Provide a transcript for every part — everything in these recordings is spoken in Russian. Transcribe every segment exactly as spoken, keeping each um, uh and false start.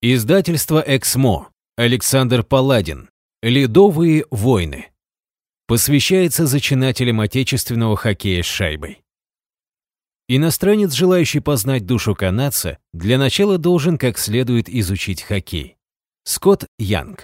Издательство «Эксмо». Александр Паладин. «Ледовые войны». Посвящается зачинателям отечественного хоккея с шайбой. Иностранец, желающий познать душу канадца, для начала должен как следует изучить хоккей. Скотт Янг.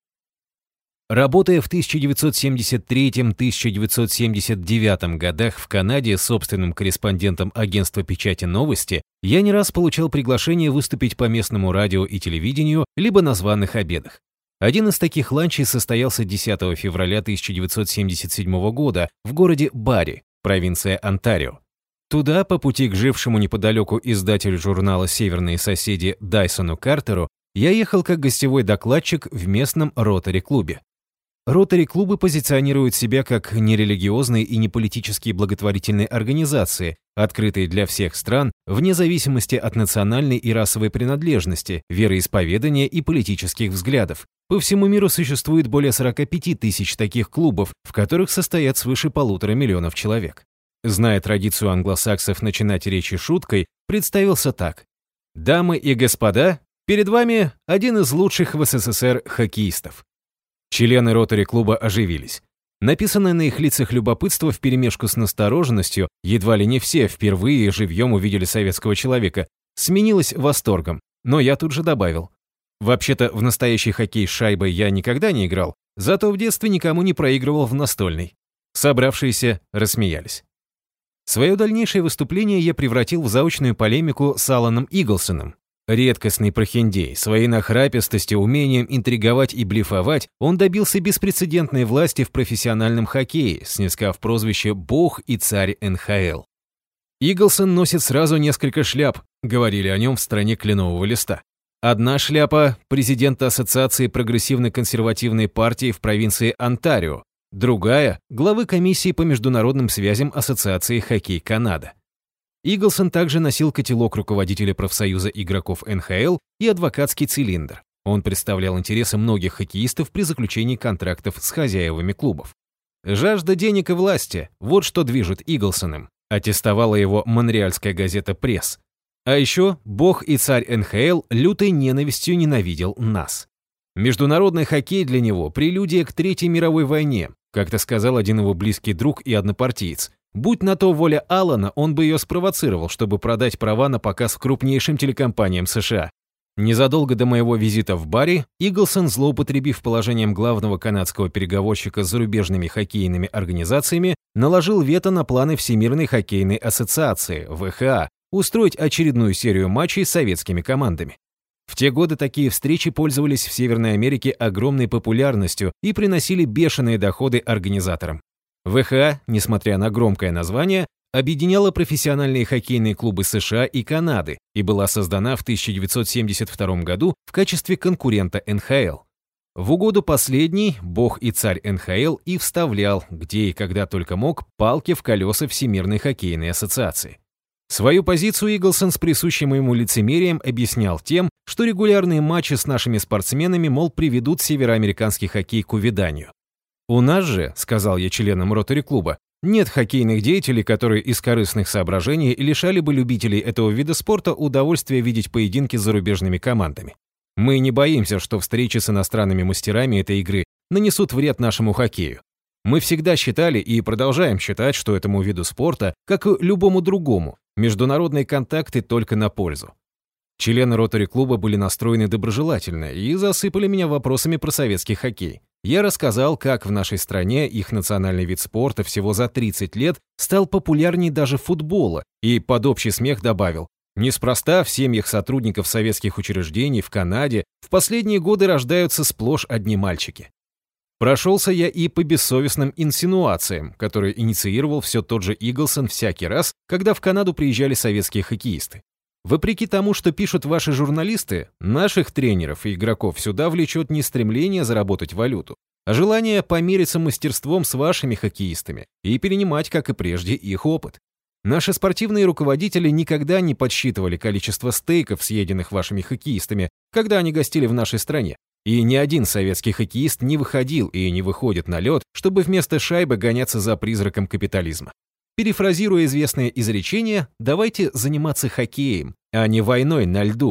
Работая в тысяча девятьсот семьдесят третьем — тысяча девятьсот семьдесят девятом годах в Канаде собственным корреспондентом агентства печати «Новости», я не раз получал приглашение выступить по местному радио и телевидению, либо на званых обедах. Один из таких ланчей состоялся десятого февраля тысяча девятьсот семьдесят седьмого года в городе Барри, провинция Онтарио. Туда, по пути к жившему неподалеку издателю журнала «Северные соседи» Дайсону Картеру, я ехал как гостевой докладчик в местном ротари-клубе. Ротари-клубы позиционируют себя как нерелигиозные и неполитические благотворительные организации, открытые для всех стран, вне зависимости от национальной и расовой принадлежности, вероисповедания и политических взглядов. По всему миру существует более сорока пяти тысяч таких клубов, в которых состоят свыше полутора миллионов человек. Зная традицию англосаксов начинать речи шуткой, представился так. «Дамы и господа, перед вами один из лучших в СССР хоккеистов». Члены ротари-клуба оживились. Написанное на их лицах любопытство вперемешку с настороженностью, едва ли не все впервые живьем увидели советского человека, сменилось восторгом, но я тут же добавил. Вообще-то в настоящий хоккей с шайбой я никогда не играл, зато в детстве никому не проигрывал в настольный. Собравшиеся рассмеялись. Свое дальнейшее выступление я превратил в заочную полемику с Аланом Иглсоном. Редкостный прохиндей, своей нахрапистостью, умением интриговать и блефовать, он добился беспрецедентной власти в профессиональном хоккее, снискав прозвище «Бог и царь эн ха эл». «Иглсон носит сразу несколько шляп», — говорили о нем в стране кленового листа. Одна шляпа — президента Ассоциации прогрессивно-консервативной партии в провинции Онтарио, другая — главы комиссии по международным связям Ассоциации «Хоккей Канада». Иглсон также носил котелок руководителя профсоюза игроков эн ха эл и адвокатский цилиндр. Он представлял интересы многих хоккеистов при заключении контрактов с хозяевами клубов. «Жажда денег и власти – вот что движет Иглсоном», аттестовала его монреальская газета «Пресс». А еще бог и царь эн ха эл лютой ненавистью ненавидел нас. Международный хоккей для него – прелюдия к Третьей мировой войне, как-то сказал один его близкий друг и однопартиец. Будь на то воля Алана, он бы ее спровоцировал, чтобы продать права на показ крупнейшим телекомпаниям США. Незадолго до моего визита в Барри, Иглсон, злоупотребив положением главного канадского переговорщика с зарубежными хоккейными организациями, наложил вето на планы Всемирной хоккейной ассоциации, вэ ха а, устроить очередную серию матчей с советскими командами. В те годы такие встречи пользовались в Северной Америке огромной популярностью и приносили бешеные доходы организаторам. вэ ха а, несмотря на громкое название, объединяла профессиональные хоккейные клубы США и Канады и была создана в тысяча девятьсот семьдесят втором году в качестве конкурента эн ха эл. В угоду последней бог и царь эн ха эл и вставлял, где и когда только мог, палки в колеса Всемирной хоккейной ассоциации. Свою позицию Иглсон с присущим ему лицемерием объяснял тем, что регулярные матчи с нашими спортсменами, мол, приведут североамериканский хоккей к увяданию. «У нас же, — сказал я членам ротари-клуба, — нет хоккейных деятелей, которые из корыстных соображений лишали бы любителей этого вида спорта удовольствия видеть поединки с зарубежными командами. Мы не боимся, что встречи с иностранными мастерами этой игры нанесут вред нашему хоккею. Мы всегда считали и продолжаем считать, что этому виду спорта, как и любому другому, международные контакты только на пользу». Члены ротари-клуба были настроены доброжелательно и засыпали меня вопросами про советский хоккей. Я рассказал, как в нашей стране их национальный вид спорта всего за тридцать лет стал популярнее даже футбола, и под общий смех добавил: неспроста в семьях сотрудников советских учреждений в Канаде в последние годы рождаются сплошь одни мальчики. Прошелся я и по бессовестным инсинуациям, которые инициировал все тот же Иглсон всякий раз, когда в Канаду приезжали советские хоккеисты. Вопреки тому, что пишут ваши журналисты, наших тренеров и игроков сюда влечет не стремление заработать валюту, а желание помериться мастерством с вашими хоккеистами и перенимать, как и прежде, их опыт. Наши спортивные руководители никогда не подсчитывали количество стейков, съеденных вашими хоккеистами, когда они гостили в нашей стране. И ни один советский хоккеист не выходил и не выходит на лед, чтобы вместо шайбы гоняться за призраком капитализма. Перефразируя известное изречение, давайте заниматься хоккеем, а не войной на льду.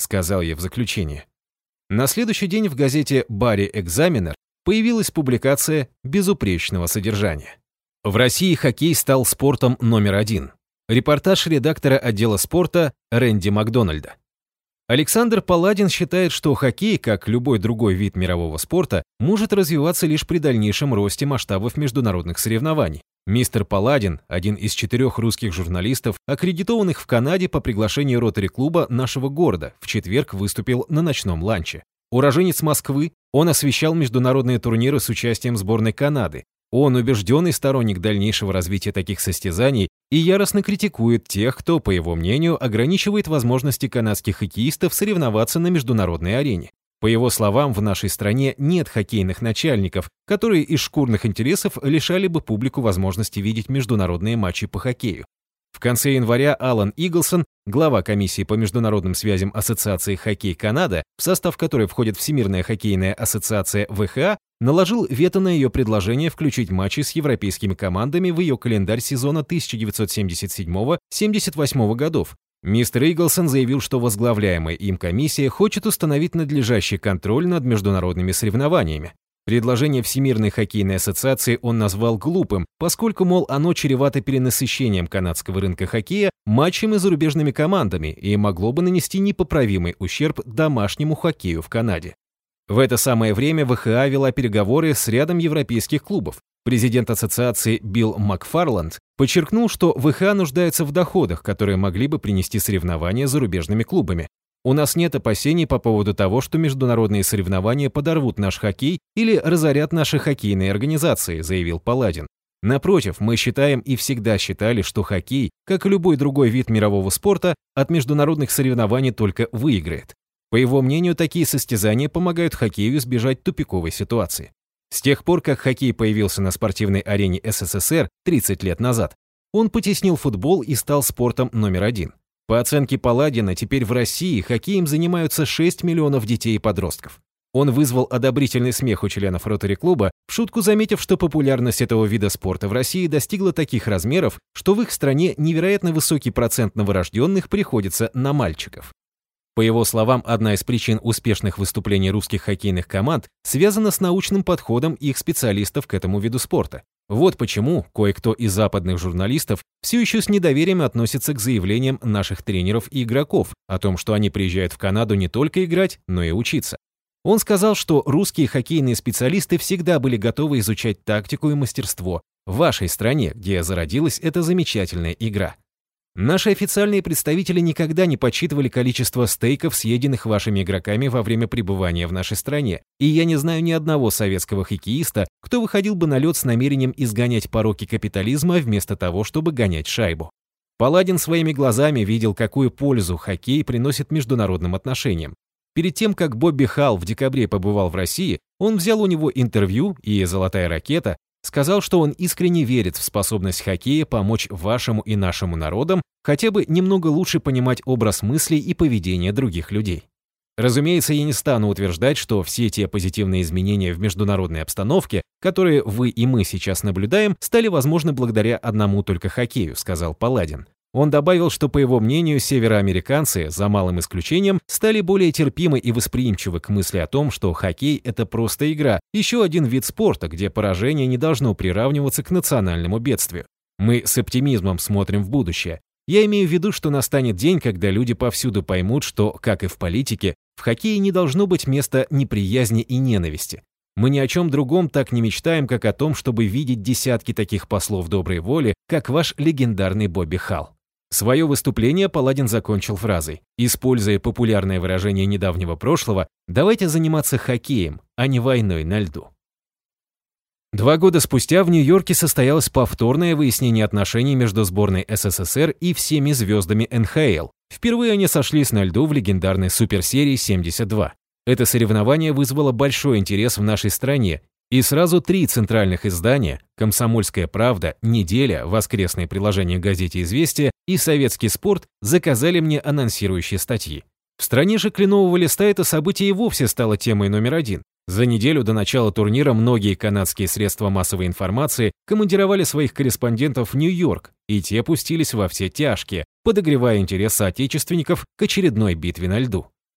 сказал я в заключение. На следующий день в газете «Барри Экзаменер» появилась публикация безупречного содержания. В России хоккей стал спортом номер один. Репортаж редактора отдела спорта Рэнди Макдональда. Александр Палладин считает, что хоккей, как любой другой вид мирового спорта, может развиваться лишь при дальнейшем росте масштабов международных соревнований. Мистер Палладин, один из четырех русских журналистов, аккредитованных в Канаде по приглашению ротари-клуба нашего города, в четверг выступил на ночном ланче. Уроженец Москвы, он освещал международные турниры с участием сборной Канады. Он убежденный сторонник дальнейшего развития таких состязаний и яростно критикует тех, кто, по его мнению, ограничивает возможности канадских хоккеистов соревноваться на международной арене. По его словам, в нашей стране нет хоккейных начальников, которые из шкурных интересов лишали бы публику возможности видеть международные матчи по хоккею. В конце января Алан Иглсон, глава комиссии по международным связям Ассоциации «Хоккей Канада», в состав которой входит Всемирная хоккейная ассоциация вэ ха а, наложил вето на ее предложение включить матчи с европейскими командами в ее календарь сезона тысяча девятьсот семьдесят седьмого — семьдесят восьмого годов. Мистер Иглсон заявил, что возглавляемая им комиссия хочет установить надлежащий контроль над международными соревнованиями. Предложение Всемирной хоккейной ассоциации он назвал глупым, поскольку, мол, оно чревато перенасыщением канадского рынка хоккея матчами с зарубежными командами и могло бы нанести непоправимый ущерб домашнему хоккею в Канаде. В это самое время вэ ха а вела переговоры с рядом европейских клубов. Президент ассоциации Билл Макфарланд подчеркнул, что вэ ха а нуждается в доходах, которые могли бы принести соревнования с зарубежными клубами. «У нас нет опасений по поводу того, что международные соревнования подорвут наш хоккей или разорят наши хоккейные организации», заявил Палладин. Напротив, мы считаем и всегда считали, что хоккей, как и любой другой вид мирового спорта, от международных соревнований только выиграет. По его мнению, такие состязания помогают хоккею избежать тупиковой ситуации. С тех пор, как хоккей появился на спортивной арене эс эс эс эр тридцать лет назад, он потеснил футбол и стал спортом номер один. По оценке Палладина, теперь в России хоккеем занимаются шесть миллионов детей и подростков. Он вызвал одобрительный смех у членов ротари-клуба, в шутку заметив, что популярность этого вида спорта в России достигла таких размеров, что в их стране невероятно высокий процент новорожденных приходится на мальчиков. По его словам, одна из причин успешных выступлений русских хоккейных команд связана с научным подходом их специалистов к этому виду спорта. Вот почему кое-кто из западных журналистов все еще с недоверием относится к заявлениям наших тренеров и игроков о том, что они приезжают в Канаду не только играть, но и учиться. Он сказал, что русские хоккейные специалисты всегда были готовы изучать тактику и мастерство в вашей стране, где зародилась эта замечательная игра. Наши официальные представители никогда не подсчитывали количество стейков, съеденных вашими игроками во время пребывания в нашей стране, и я не знаю ни одного советского хоккеиста, кто выходил бы на лед с намерением изгонять пороки капитализма вместо того, чтобы гонять шайбу. Палладин своими глазами видел, какую пользу хоккей приносит международным отношениям. Перед тем, как Бобби Халл в декабре побывал в России, он взял у него интервью, и «Золотая ракета» сказал, что он искренне верит в способность хоккея помочь вашему и нашему народам хотя бы немного лучше понимать образ мыслей и поведения других людей. Разумеется, я не стану утверждать, что все те позитивные изменения в международной обстановке, которые вы и мы сейчас наблюдаем, стали возможны благодаря одному только хоккею, сказал Палладин. Он добавил, что, по его мнению, североамериканцы, за малым исключением, стали более терпимы и восприимчивы к мысли о том, что хоккей – это просто игра, еще один вид спорта, где поражение не должно приравниваться к национальному бедствию. Мы с оптимизмом смотрим в будущее. Я имею в виду, что настанет день, когда люди повсюду поймут, что, как и в политике, в хоккее не должно быть места неприязни и ненависти. Мы ни о чем другом так не мечтаем, как о том, чтобы видеть десятки таких послов доброй воли, как ваш легендарный Бобби Халл. Свое выступление Палладин закончил фразой: «Используя популярное выражение недавнего прошлого, давайте заниматься хоккеем, а не войной на льду». Два года спустя в Нью-Йорке состоялось повторное выяснение отношений между сборной эс эс эс эр и всеми звездами эн ха эл. Впервые они сошлись на льду в легендарной суперсерии семьдесят два. Это соревнование вызвало большой интерес в нашей стране, и сразу три центральных издания «Комсомольская правда», «Неделя», воскресное приложение газете «Известия» и «Советский спорт» заказали мне анонсирующие статьи. В стране же кленового листа это событие и вовсе стало темой номер один. За неделю до начала турнира многие канадские средства массовой информации командировали своих корреспондентов в Нью-Йорк, и те пустились во все тяжкие, подогревая интерес соотечественников к очередной битве на льду.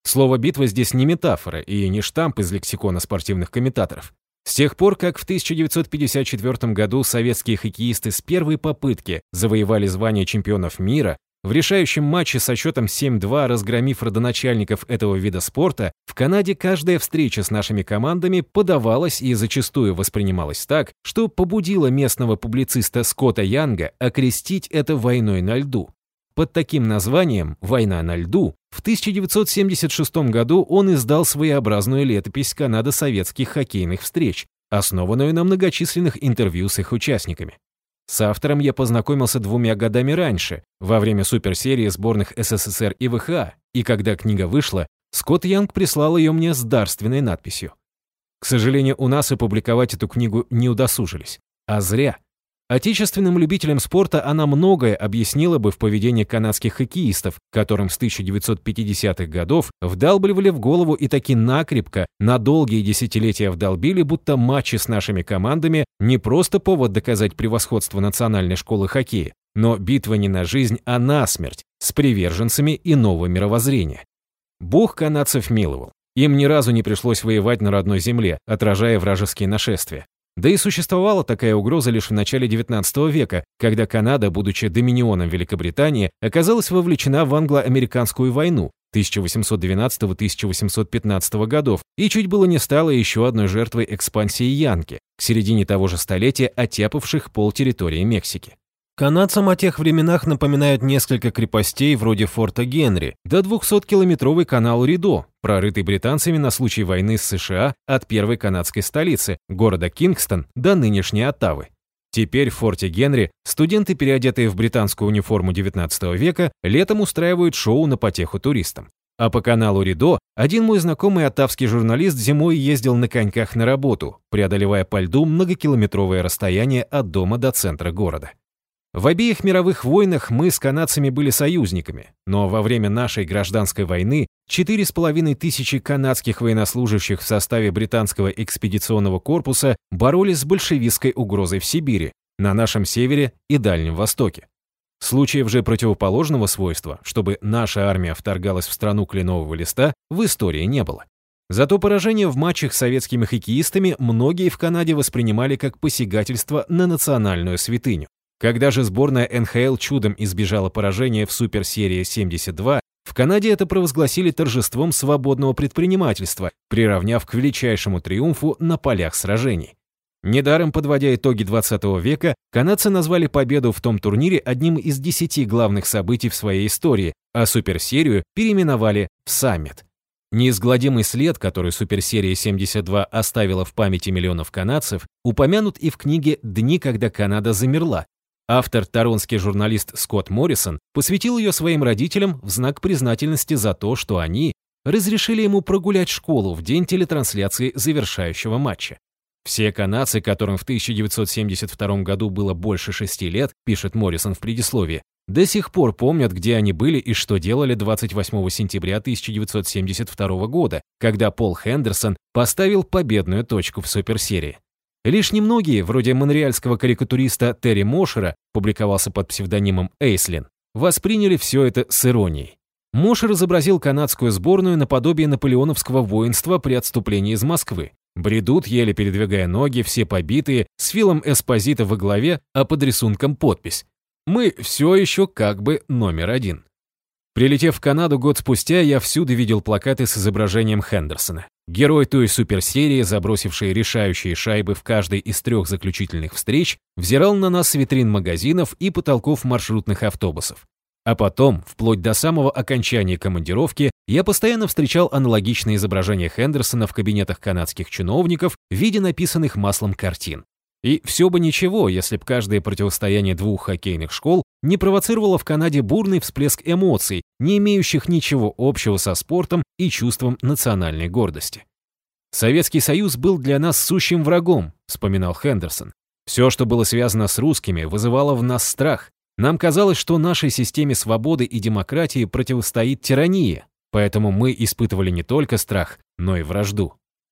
Слово «битва» здесь не метафора и не штамп из лексикона спортивных комментаторов. С тех пор, как в тысяча девятьсот пятьдесят четвёртом году советские хоккеисты с первой попытки завоевали звание чемпионов мира, в решающем матче со счетом семь-два разгромив родоначальников этого вида спорта, в Канаде каждая встреча с нашими командами подавалась и зачастую воспринималась так, что побудило местного публициста Скотта Янга окрестить это войной на льду. Под таким названием «Война на льду» в тысяча девятьсот семьдесят шестом году он издал своеобразную летопись канадо-советских хоккейных встреч, основанную на многочисленных интервью с их участниками. С автором я познакомился двумя годами раньше, во время суперсерии сборных СССР и ВХА, и когда книга вышла, Скотт Янг прислал ее мне с дарственной надписью. К сожалению, у нас опубликовать эту книгу не удосужились. А зря. Отечественным любителям спорта она многое объяснила бы в поведении канадских хоккеистов, которым с тысяча девятьсот пятидесятых годов вдалбливали в голову и таки накрепко на долгие десятилетия вдолбили, будто матчи с нашими командами не просто повод доказать превосходство национальной школы хоккея, но битва не на жизнь, а на смерть с приверженцами иного мировоззрения. Бог канадцев миловал. Им ни разу не пришлось воевать на родной земле, отражая вражеские нашествия. Да и существовала такая угроза лишь в начале девятнадцатого века, когда Канада, будучи доминионом Великобритании, оказалась вовлечена в англо-американскую войну тысяча восемьсот двенадцатого — тысяча восемьсот пятнадцатого годов и чуть было не стала еще одной жертвой экспансии янки, к середине того же столетия оттяпавших полтерритории Мексики. Канадцам о тех временах напоминают несколько крепостей вроде форта Генри, да двухсоткилометровый канал Ридо, прорытый британцами на случай войны с США от первой канадской столицы, города Кингстон, до нынешней Оттавы. Теперь в форте Генри студенты, переодетые в британскую униформу девятнадцатого века, летом устраивают шоу на потеху туристам. А по каналу Ридо один мой знакомый оттавский журналист зимой ездил на коньках на работу, преодолевая по льду многокилометровое расстояние от дома до центра города. В обеих мировых войнах мы с канадцами были союзниками, но во время нашей гражданской войны четыре с половиной тысячи канадских военнослужащих в составе британского экспедиционного корпуса боролись с большевистской угрозой в Сибири, на нашем севере и Дальнем Востоке. Случаев же противоположного свойства, чтобы наша армия вторгалась в страну кленового листа, в истории не было. Зато поражение в матчах с советскими хоккеистами многие в Канаде воспринимали как посягательство на национальную святыню. Когда же сборная эн ха эл чудом избежала поражения в суперсерии семьдесят два, в Канаде это провозгласили торжеством свободного предпринимательства, приравняв к величайшему триумфу на полях сражений. Недаром, подводя итоги двадцатого века, канадцы назвали победу в том турнире одним из десяти главных событий в своей истории, а суперсерию переименовали в «Саммит». Неизгладимый след, который суперсерия семьдесят два оставила в памяти миллионов канадцев, упомянут и в книге «Дни, когда Канада замерла». Автор, торонский журналист Скотт Моррисон, посвятил ее своим родителям в знак признательности за то, что они разрешили ему прогулять школу в день телетрансляции завершающего матча. Все канадцы, которым в тысяча девятьсот семьдесят втором году было больше шести лет, пишет Моррисон в предисловии, до сих пор помнят, где они были и что делали двадцать восьмого сентября тысяча девятьсот семьдесят второго года, когда Пол Хендерсон поставил победную точку в суперсерии. Лишь немногие, вроде монреальского карикатуриста Терри Мошера, публиковался под псевдонимом Эйслин, восприняли все это с иронией. Мошер изобразил канадскую сборную наподобие наполеоновского воинства при отступлении из Москвы. Бредут, еле передвигая ноги, все побитые, с Филом Эспозито во главе, а под рисунком подпись: «Мы все еще как бы номер один». Прилетев в Канаду год спустя, я всюду видел плакаты с изображением Хендерсона. Герой той суперсерии, забросивший решающие шайбы в каждой из трех заключительных встреч, взирал на нас с витрин магазинов и потолков маршрутных автобусов. А потом, вплоть до самого окончания командировки, я постоянно встречал аналогичные изображения Хендерсона в кабинетах канадских чиновников в виде написанных маслом картин. И все бы ничего, если б каждое противостояние двух хоккейных школ не провоцировало в Канаде бурный всплеск эмоций, не имеющих ничего общего со спортом и чувством национальной гордости. «Советский Союз был для нас сущим врагом», — вспоминал Хендерсон. «Все, что было связано с русскими, вызывало в нас страх. Нам казалось, что нашей системе свободы и демократии противостоит тирания, поэтому мы испытывали не только страх, но и вражду».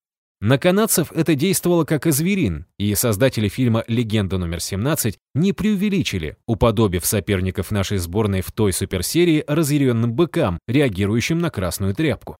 На канадцев это действовало как зверин, и создатели фильма «Легенда номер семнадцать» не преувеличили, уподобив соперников нашей сборной в той суперсерии разъяренным быкам, реагирующим на красную тряпку.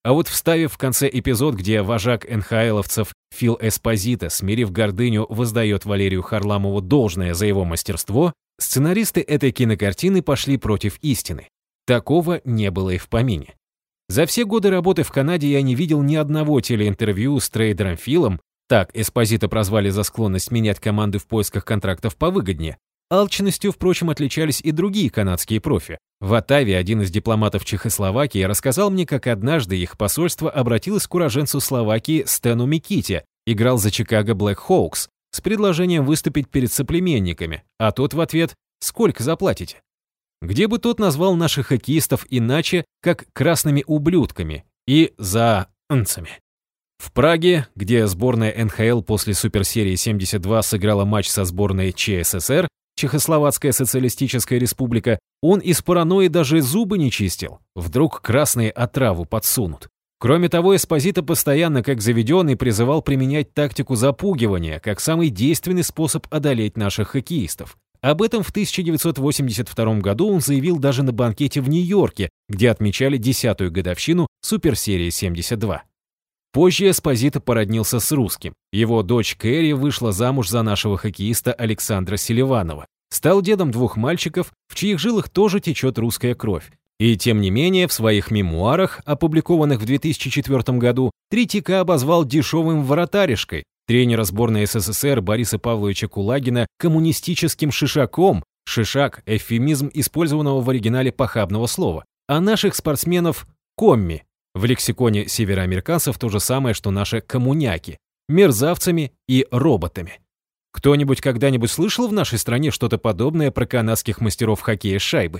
А вот вставив в конце эпизод, где вожак эн ха эловцев Фил Эспозито, смирив гордыню, воздает Валерию Харламову должное за его мастерство, сценаристы этой кинокартины пошли против истины. Такого не было и в помине. За все годы работы в Канаде я не видел ни одного телеинтервью с трейдером Филом, так Эспозито прозвали за склонность менять команды в поисках контрактов повыгоднее. Алчностью, впрочем, отличались и другие канадские профи. В Оттаве один из дипломатов Чехословакии рассказал мне, как однажды их посольство обратилось к уроженцу Словакии Стэну Миките, играл за Чикаго Блэк Хоукс, с предложением выступить перед соплеменниками, а тот в ответ «Сколько заплатите?». Где бы тот назвал наших хоккеистов иначе, как красными ублюдками и заанцами. В Праге, где сборная эн ха эл после суперсерии семьдесят два сыграла матч со сборной че эс эс эр, Чехословацкая социалистическая республика, он из паранойи даже зубы не чистил. Вдруг красные отраву подсунут. Кроме того, Эспозито постоянно, как заведенный, призывал применять тактику запугивания, как самый действенный способ одолеть наших хоккеистов. Об этом в тысяча девятьсот восемьдесят втором году он заявил даже на банкете в Нью-Йорке, где отмечали десятую годовщину суперсерии семьдесят два. Позже Эспозито породнился с русским. Его дочь Кэрри вышла замуж за нашего хоккеиста Александра Селиванова. Стал дедом двух мальчиков, в чьих жилах тоже течет русская кровь. И тем не менее, в своих мемуарах, опубликованных в две тысячи четвёртом году, Третьяка обозвал дешевым воротаришкой, тренера сборной эс эс эс эр Бориса Павловича Кулагина коммунистическим шишаком, шишак – эвфемизм использованного в оригинале похабного слова, а наших спортсменов – комми. В лексиконе североамериканцев то же самое, что наши коммуняки, мерзавцами и роботами. Кто-нибудь когда-нибудь слышал в нашей стране что-то подобное про канадских мастеров хоккея с шайбой?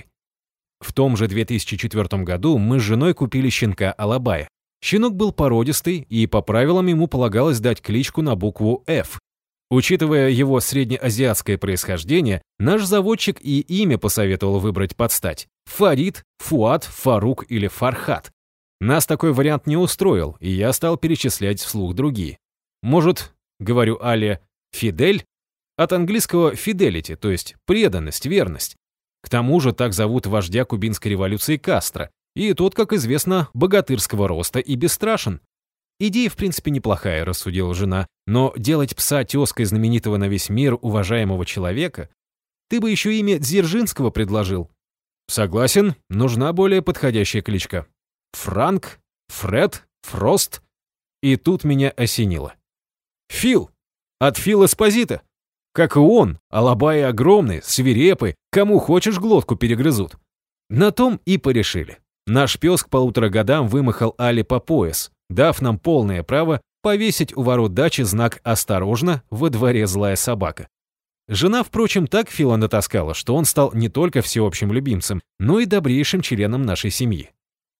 В том же две тысячи четвёртом году мы с женой купили щенка Алабая. Щенок был породистый, и по правилам ему полагалось дать кличку на букву «Ф». Учитывая его среднеазиатское происхождение, наш заводчик и имя посоветовал выбрать под стать – Фарид, Фуад, Фарук или Фархат. Нас такой вариант не устроил, и я стал перечислять вслух другие. Может, говорю Але, Фидель? От английского fidelity, то есть преданность, верность. К тому же так зовут вождя кубинской революции Кастро, и тот, как известно, богатырского роста и бесстрашен. Идея, в принципе, неплохая, рассудила жена, но делать пса тезкой знаменитого на весь мир уважаемого человека? Ты бы еще имя Дзержинского предложил. Согласен, нужна более подходящая кличка. Франк, Фред, Фрост. И тут меня осенило. Фил. От Фила Эспозито. Как и он, алабаи огромные, свирепые, кому хочешь глотку перегрызут. На том и порешили. Наш пес к полутора годам вымахал Але по пояс, дав нам полное право повесить у ворот дачи знак «Осторожно, во дворе злая собака». Жена, впрочем, так Фила натаскала, что он стал не только всеобщим любимцем, но и добрейшим членом нашей семьи.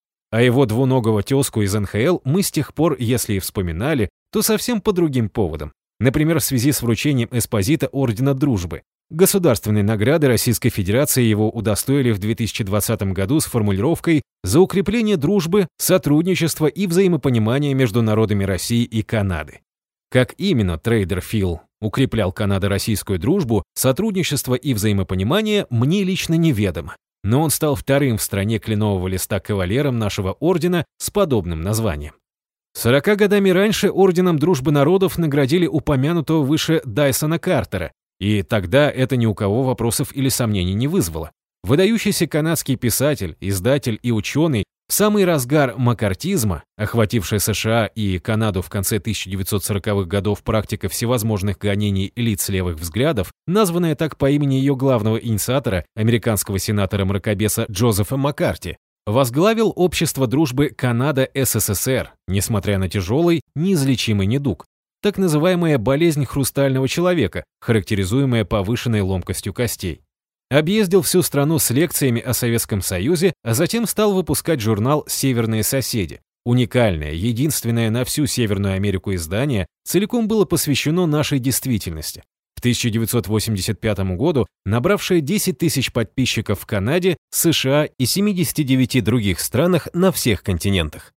А его двуногого тезку из эн ха эл мы с тех пор, если и вспоминали, то совсем по другим поводам. Например, в связи с вручением Эспозито Ордена Дружбы. Государственной награды Российской Федерации его удостоили в две тысячи двадцатом году с формулировкой «За укрепление дружбы, сотрудничества и взаимопонимания между народами России и Канады». Как именно трейдер Фил укреплял канадо-российскую дружбу, сотрудничество и взаимопонимание, мне лично неведомо. Но он стал вторым в стране кленового листа кавалером нашего ордена с подобным названием. Сорока годами раньше Орденом Дружбы Народов наградили упомянутого выше Дайсона Картера, и тогда это ни у кого вопросов или сомнений не вызвало. Выдающийся канадский писатель, издатель и ученый в самый разгар маккартизма, охвативший США и Канаду в конце тысяча девятьсот сороковых годов практика всевозможных гонений лиц левых взглядов, названная так по имени ее главного инициатора, американского сенатора-мракобеса Джозефа Маккарти, возглавил общество дружбы Канада-эс эс эс эр, несмотря на тяжелый, неизлечимый недуг, так называемая болезнь хрустального человека, характеризуемая повышенной ломкостью костей. Объездил всю страну с лекциями о Советском Союзе, а затем стал выпускать журнал «Северные соседи». Уникальное, единственное на всю Северную Америку издание, целиком было посвящено нашей действительности. В тысяча девятьсот восемьдесят пятом году набравшее десять тысяч подписчиков в Канаде, США и семидесяти девяти других странах на всех континентах.